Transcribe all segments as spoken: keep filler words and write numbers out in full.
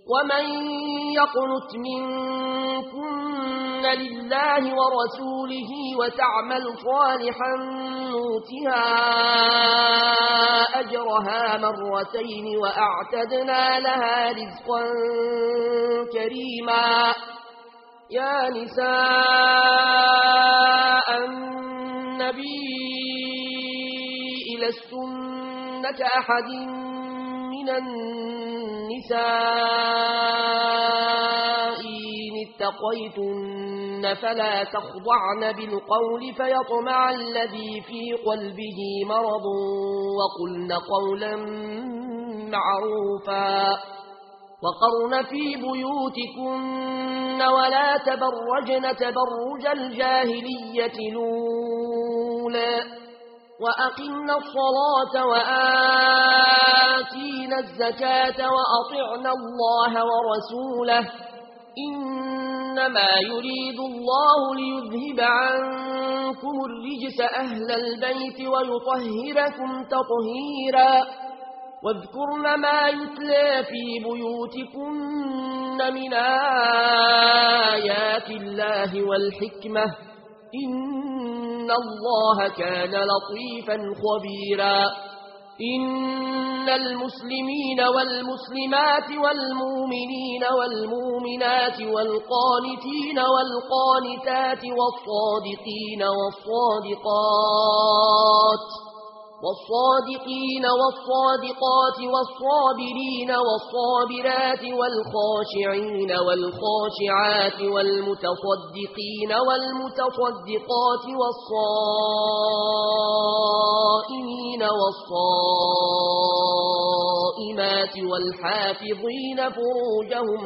ومن يقنت منكن لله ورسوله وتعمل صالحا نؤتها أجرها مرتين وأعتدنا لها رزقا كريما. يا نساء النبي لستن كأحد من النساء إن اتقيتن فلا تخضعن بالقول فيطمع الذي في قلبه مرض وقلن قولا معروفا وقرن في بيوتكن ولا تبرجن تبرج الجاهلية الأولى وأقمنا الصلاة وآتينا الزكاة وأطعنا الله ورسوله إنما يريد الله ليذهب عنكم الرجس أهل البيت ويطهركم تطهيرا. واذكرن ما يتلى في بيوتكن من آيات الله والحكمة إن الله كان لطيفا خبيرا. إن المسلمين والمسلمات والمؤمنين والمؤمنات والقانتين والقانتات والصادقين والصادقات والصادقين والصادقات والصابرين والصابرات والخاشعين والخاشعات والمتصدقين والمتصدقات والصائمين والصائمات والحافظين فروجهم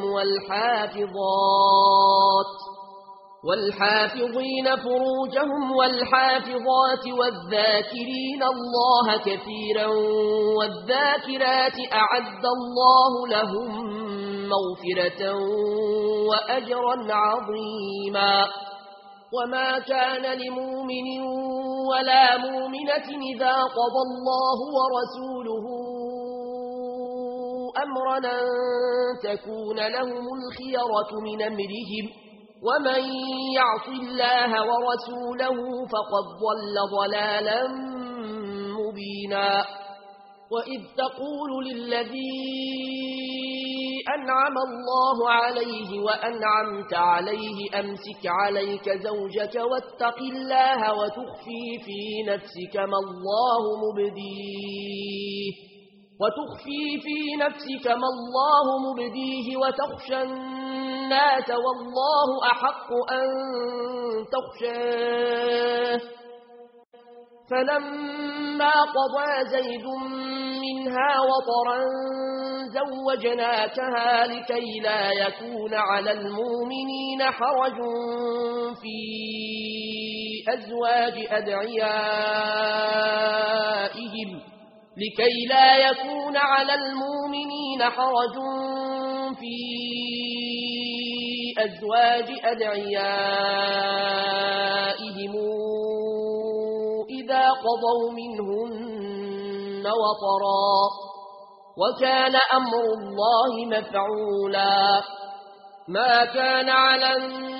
والحافظات والحافظين فروجهم والحافظات والذاكرين الله كثيرا والذاكرات أعد الله لهم مغفرة وأجرا عظيما. وما كان لمؤمن ولا مؤمنة إذا قضى الله ورسوله أمرا أن تكون لهم الخيرة من أمرهم ومن يعص الله ورسوله فقد ضل ضلالا مبينا. وإذ تقول للذي أنعم الله عليه وأنعمت عليه أمسك عليك زوجك واتق الله وتخفي في نفسك ما الله مبديه وتخفي في نفسك ما الله مبديه وتخشى الناس والله أحق أن تخشاه. فلما قضى زيد منها وطرا زوجناكها لكي لا يكون على المؤمنين حرج في أزواج أدعيائهم لكي لا يكون على المؤمنين حرج في أزواج أدعيائهم إذا قضوا منهن وطرا وكان أمر الله مفعولا. ما كان على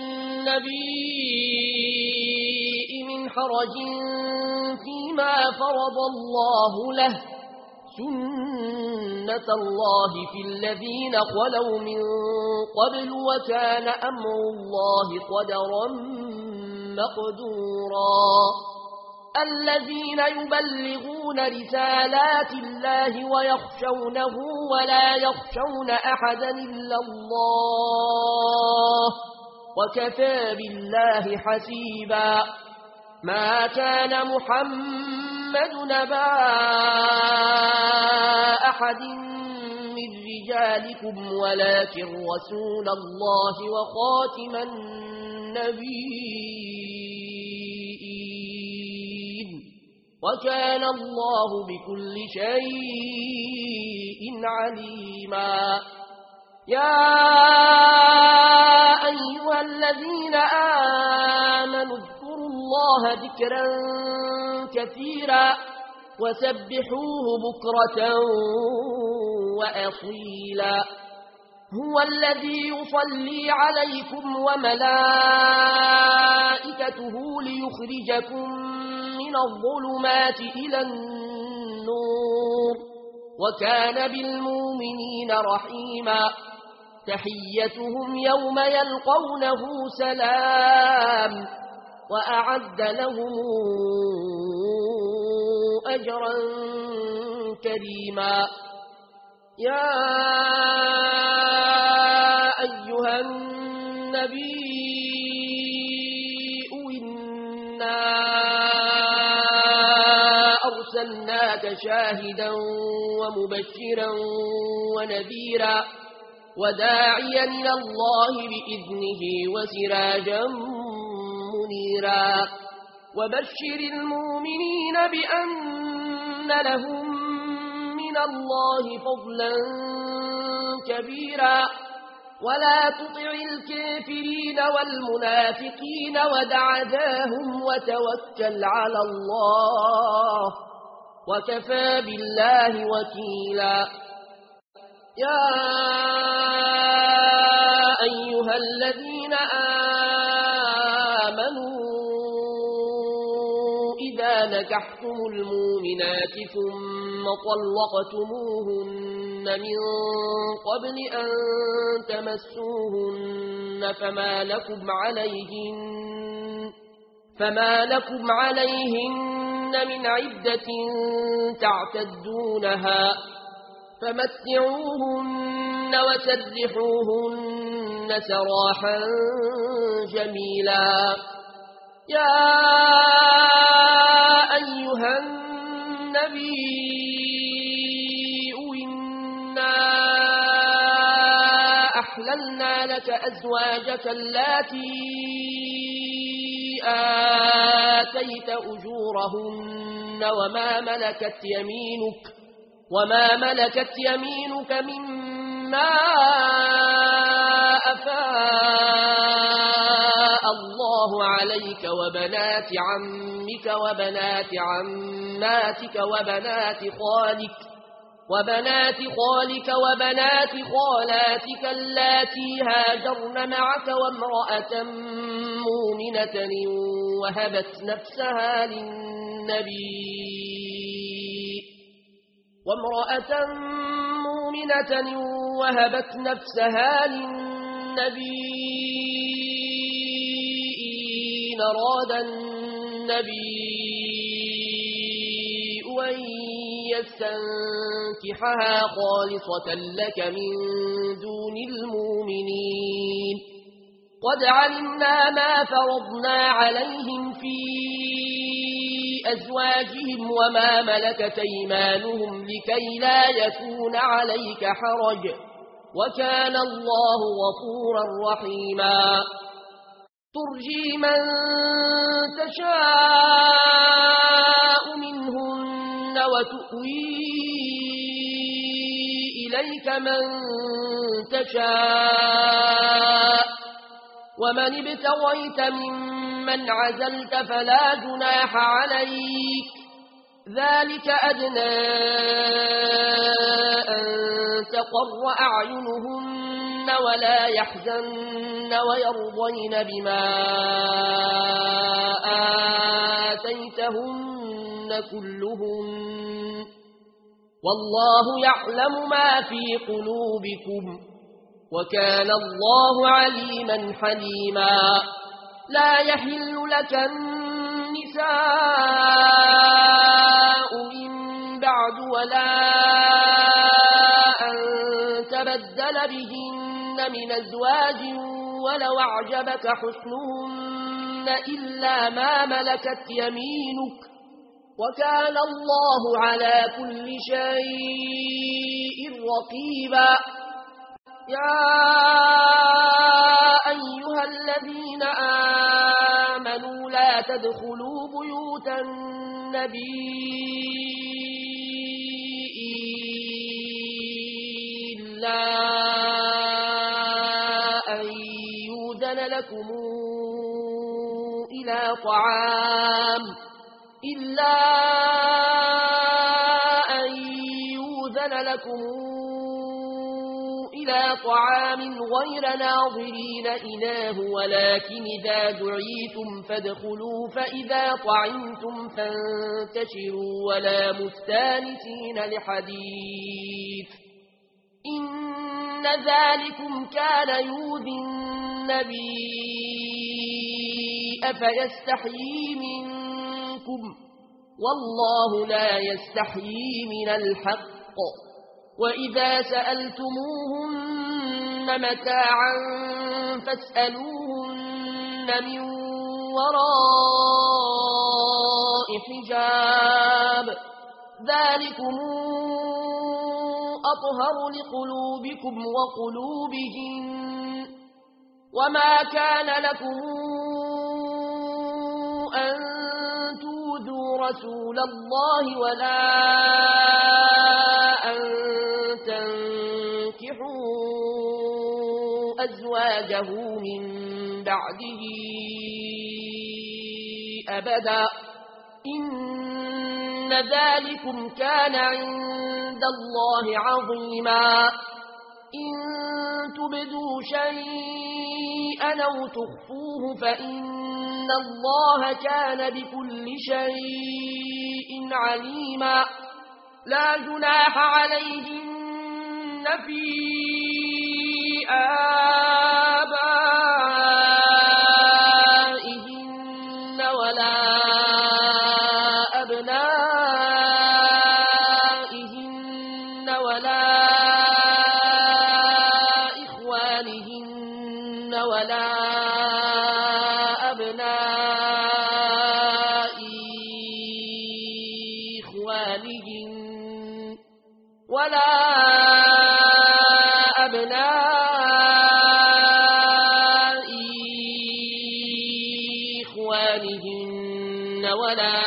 النبي من حرج فيما فرض الله له سنة الله في الذين خلوا من قبل وكان أمر الله قدرا مقدورا. الذين يبلغون رسالات الله ويخشونه ولا يخشون أحدا إلا الله وكفى بالله حسيبا. ما كان محمد نبا أحد من رجالكم ولكن رسول الله وخاتم النبيين وكان الله بكل شيء عليما. يا أيها الذين آمنوا اذكروا الله ذكرا كثيرا وسبحوه بكرة وأصيلا. هو الذي يصلي عليكم وملائكته ليخرجكم من الظلمات إلى النور وكان بالمؤمنين رحيما تحيتهم يوم يلقونه سلام وأعد لهم أجرا كريما يا أيها النبي إنا أرسلناك شاهدا ومبشرا ونذيرا وداعيا إلى الله بإذنه وسراجا منيرا وبشر المؤمنين بأن لهم من الله فضلا كبيرا ولا تطع الكافرين والمنافقين ودع ذاهم وتوكل على الله وكفى بالله وكيلا يا أيها الذين آمنوا إذا نكحتم المؤمنات ثم طلقتموهن من قبل أن تمسوهن فما لكم عليهن فما لكم عليهن من عدة تعتدونها فمتعوهن وسرحوهن سراحا جميلا يا أيها النبي إنا أحللنا لك أزواجك اللاتي آتيت أجورهن وما ملكت يمينك وما ملكت يمينك مما أفاء الله عليك وبنات عمك وبنات عماتك وبنات خالك وبنات خالك وبنات خالاتك اللاتي هاجرن معك وامرأة مؤمنة وهبت نفسها للنبي وامرأة مؤمنة وهبت نفسها للنبي إن أراد النبي أن يستنكحها خالصة لك من دون المؤمنين قد علمنا ما فرضنا عليهم في أزواجهم وما ملكت أيمانهم لكي لا يكون عليك حرج وكان الله غفورا رحيما ترجي من تشاء منهن وتؤوي إليك من تشاء ومن ابتغيت ممن عزلت فلا جناح عليك ذلك أدنى أن تقر أعينهن ولا يحزن ويرضين بما آتيتهن كلهن والله يعلم ما في قلوبكم وكان الله عليما حليما لا يحل لك النساء من بعد ولا أن تبدل بهن من أزواج ولو أعجبك حسنهن إلا ما ملكت يمينك وكان الله على كل شيء رقيبا يا أيها الذين آمنوا لا تدخلوا بيوت النبي إلا أن يؤذن لكم إلى طعام إلا أن يؤذن لكم إلى طعام غير ناظرين إناه ولكن إذا دعيتم فادخلوا فإذا طعمتم فانتشروا ولا مستانسين لحديث إن ذلكم كان يؤذي النبي فيستحيي منكم والله لا يستحيي من الحق وإذا سألتموهن متاعا فاسألوهن من وراء حجاب ذلكم أطهر لقلوبكم وقلوبهم وما كان لكم أن تؤذوا رسول الله ولا أن تنكحوا أزواجه من بعده أبدا إن ذلكم كان عند الله عظيما إن تبدوا شيئا أو تخفوه فإن الله كان بكل شيء عليما لا جناح عليهن في آبائهن ولا أبنائهن ولا إخوانهن ولا أبناء إخوانهن ولا أبناء إخوانهن ولا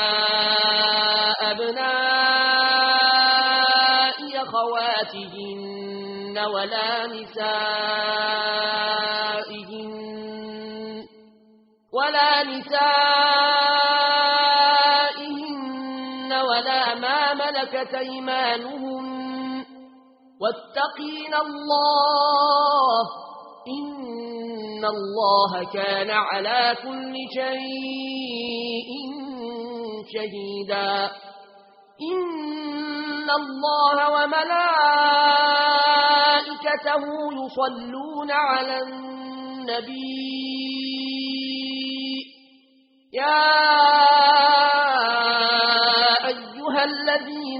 أبناء أخواتهن ولا نسائهن ولا نسائهن ولا ما ملكت أيمانهن واتقين الله إن الله كان على كل شيء شهيدا إن الله وملائكته يصلون على النبي يا أيها الذين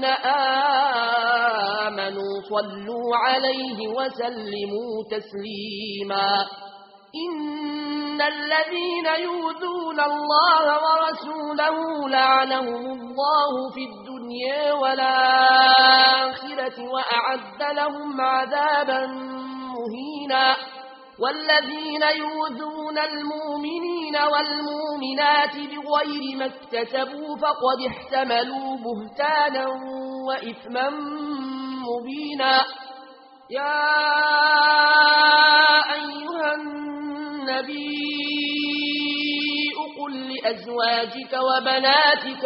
آمنوا صلوا عليه وسلموا تسليما إن الذين يؤذون الله ورسوله لعنهم الله في الدنيا والآخرة وأعد لهم عذابا مهينا والذين يؤذون المؤمنين والمؤمنات بغير ما اكتسبوا فقد احتملوا بهتانا وإثما مبينا يا أيها النبي قل لأزواجك وبناتك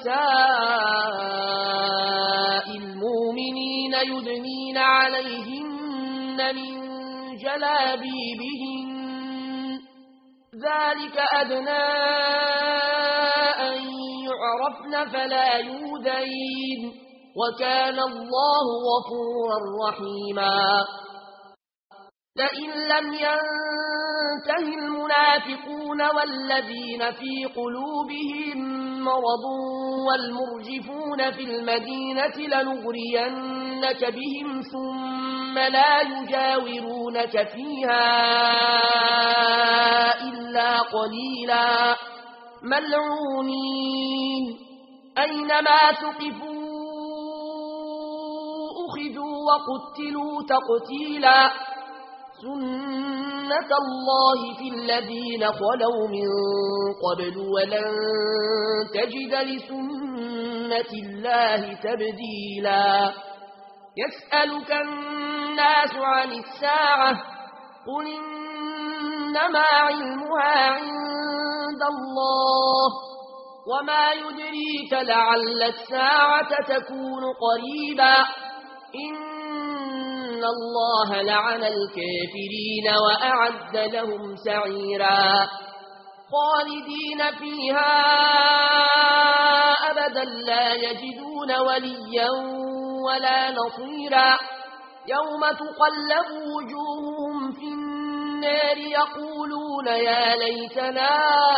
ونساء المؤمنين يدنين عليهن من جلابيبهن ذلك أدنى أن يعرفن فلا يؤذين وكان الله غفورا رحيما لئن لم ينته المنافقون والذين في قلوبهم مرض والمرجفون في المدينة لنغرينك بهم ثم لا يجاورونك فيها إلا قليلا ملعونين أينما ثقفوا أخذوا وقتلوا تقتيلا سنة الله في الذين خلوا من قبل ولن تجد لسنة الله تبديلا يسألك الناس عن الساعة قل إنما علمها عند الله وما يدريك لعل الساعة تكون قريبا إن الله لعن الكافرين وأعد لهم سعيرا خالدين فيها أبدا لا يجدون وليا ولا نصيرا يوم تقلب وجوههم في النار يقولون يا ليتنا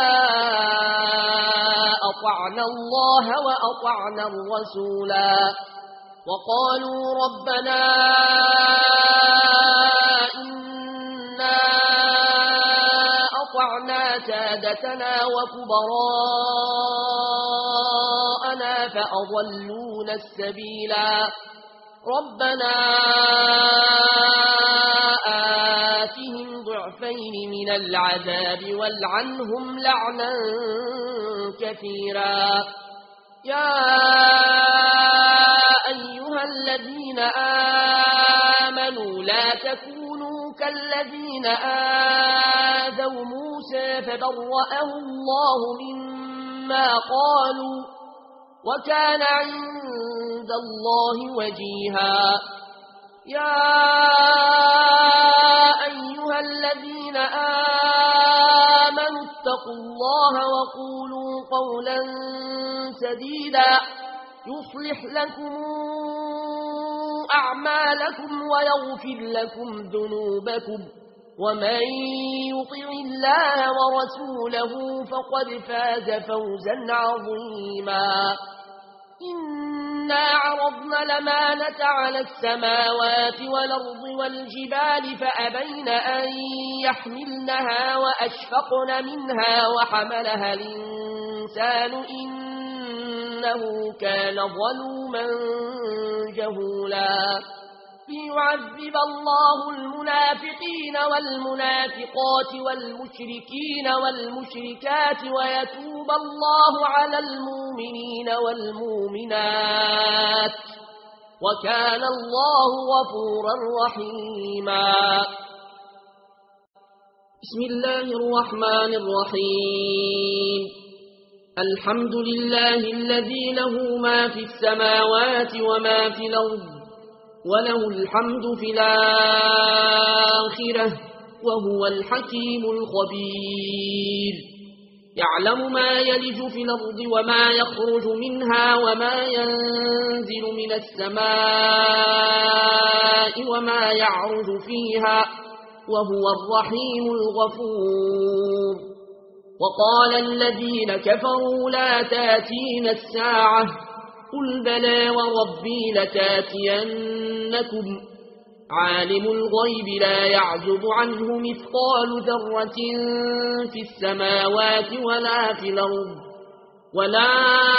أطعنا الله وأطعنا الرسولا وقالوا ربنا إنا أطعنا سادتنا وكبراءنا فأضلونا السبيلا ربنا آتهم ضعفين من العذاب والعنهم لعنا كثيرا يا أيها الذين آمنوا لا تكونوا كالذين آذوا موسى فبرأه الله مما قالوا وكان عند الله وجيها يا أيها الذين آمنوا اتقوا الله وقولوا قولا سديدا يصلح لكم أعمالكم ويغفر لكم ذنوبكم ومن يطع الله ورسوله فقد فاز فوزا عظيما إنا عرضنا الأمانة على السماوات والأرض والجبال فأبين أن يحملنها وأشفقن منها وحملها الإنسان إنه كان ظلوما جهولا ليعذب الله المنافقين والمنافقات والمشركين والمشركات ويتوب الله على المؤمنين والمؤمنات وكان الله غفورا رحيما بسم الله الرحمن الرحيم الحمد لله الذي له ما في السماوات وما في الأرض وله الحمد في الآخرة وهو الحكيم الخبير يعلم ما يلج في الأرض وما يخرج منها وما ينزل من السماء وما يعرج فيها وهو الرحيم الغفور وقال الذين كفروا لا تاتينا الساعة قل بلى وربي لتاتينكم عالم الغيب لا يعزب عنه مثقال ذرة في السماوات ولا في الأرض ولا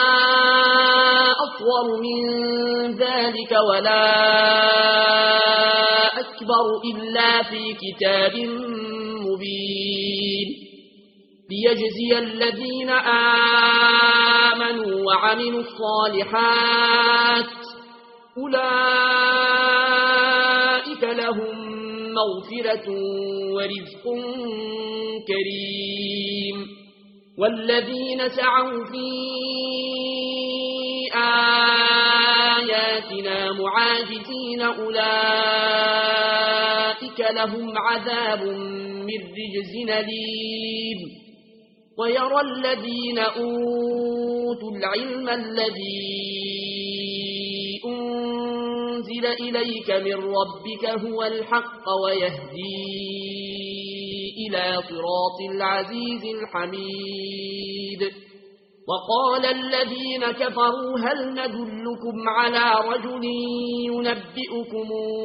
أصغر من ذلك ولا أكبر إلا في كتاب مبين ليجزي الذين آمنوا وعملوا الصالحات أولئك لهم مغفرة ورزق كريم والذين سعوا في آياتنا معاجزين أولئك لهم عذاب من رجز أليم ويرى الذين أوتوا العلم الذي أنزل إليك من ربك هو الحق ويهدي إلى صراط العزيز الحميد وقال الذين كفروا هل ندلكم على رجل ينبئكم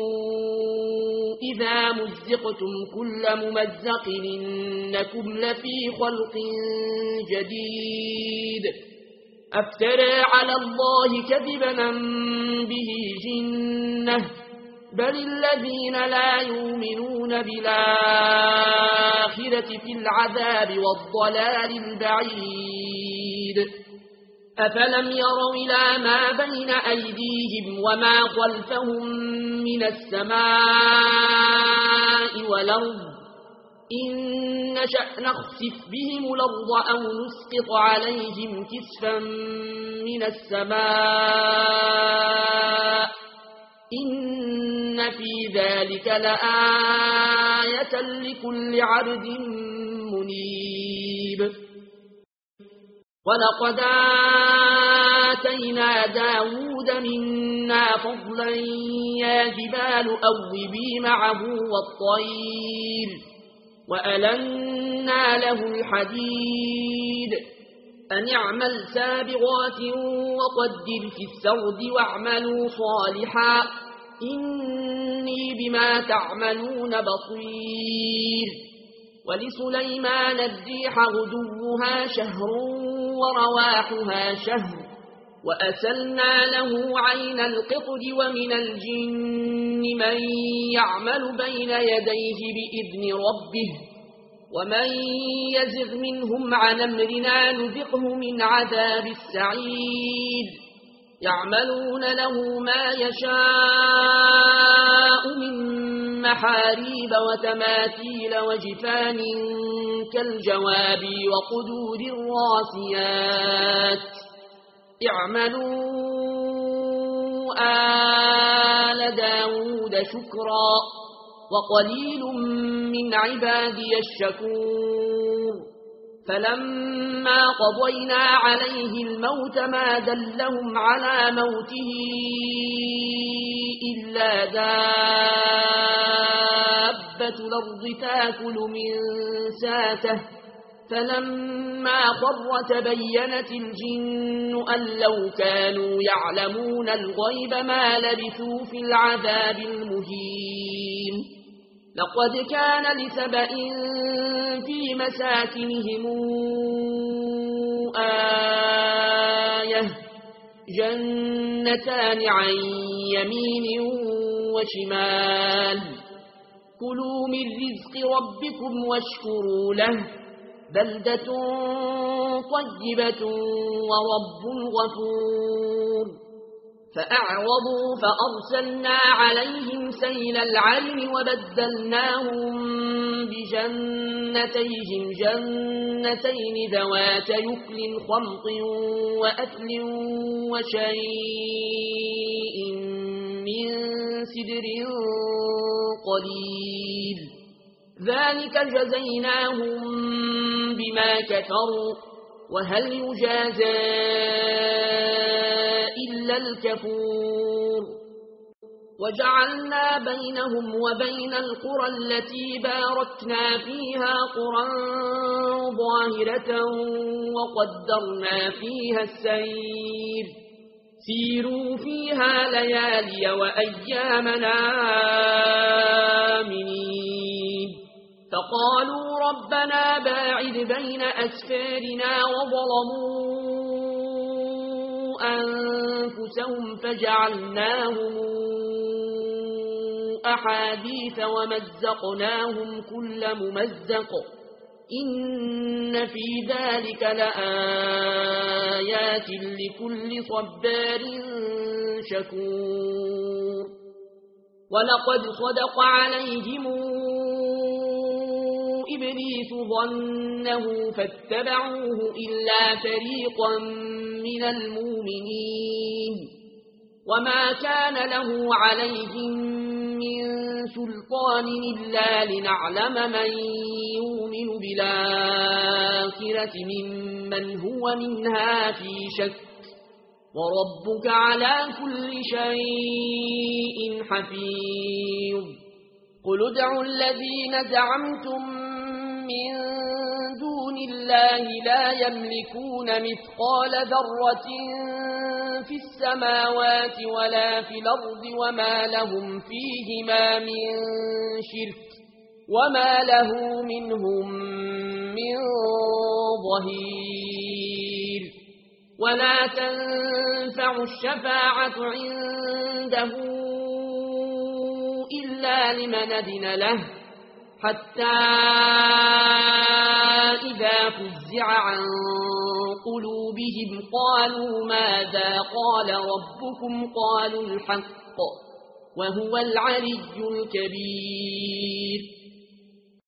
إذا مزقتم كل ممزق إنكم لفي خلق جديد أفترى على الله كذبا به جنة بل الذين لا يؤمنون بالآخرة في العذاب والضلال البعيد أفلم يروا إلى ما بين أيديهم وما خلفهم من السماء والأرض إن نشأ نخسف بهم الأرض أو نسقط عليهم كسفا من السماء إن في ذلك لآية لكل عبد منيب ولقد آتينا داود منا فضلا يا جبال أوبي معه والطير وألنا له الحديد أن اعمل سابغات وقدر في السرد واعملوا صالحا إني بما تعملون بصير ولسليمان الريح غدوها شهر ورواحها شهر وأسلنا له عين القطر ومن الجن من يعمل بين يديه بإذن ربه ومن يزغ منهم عن أمرنا نذقه من عذاب السعير يعملون له ما يشاء من محاريب وتماثيل وجفان كالجواب وقدور الراسيات اعملوا آل داود شكرا وقليل من عبادي الشكور فلما قضينا عليه الموت ما دلهم على موته إلا دابة الأرض تاكل من ساته فلما خر تبينت الجن أن لو كانوا يعلمون الغيب ما لبثوا في العذاب المهين لقد كان لسبأ في مساكنهم آية جنتان عن يمين وشمال كلوا من رزق ربكم واشكروا له بلدة طيبة ورب غفور فأعرضوا فأرسلنا عليهم سيل العلم وبدلناهم بجنتيهم جنتين ذوات يكل خمط وأكل وشيء من سدر قليل ذلك جزيناهم بما كفروا وهل يجازى إلا الكفور وجعلنا بينهم وبين القرى التي باركنا فيها قرى ظاهرة وقدرنا فيها السير سيروا فيها ليالي وأيامنا آمنين فقالوا ربنا باعد بين أسفارنا وظلموا أنفسهم فجعلناهم أحاديث ومزقناهم كل ممزق إن في ذلك لآيات لكل صبار شكور ولقد صدق عليهم إبليس ظنه فاتبعوه إلا فريقا من المؤمنين وما كان له عليهم من سلطان إلا لنعلم من يؤمن بالآخرة ممن هو منها في شك وربك على كل شيء حفيظ قل ادعوا الذين زعمتم من دون الله لا يملكون مثقال ذرة في السماوات ولا في الأرض وما لهم فيهما من شرك وما له منهم من ظهير ولا تنفع الشفاعة عنده إلا لمن أذن له حتى إذا فزع عن قلوبهم قالوا ماذا قال ربكم قالوا الحق وهو العلي الكبير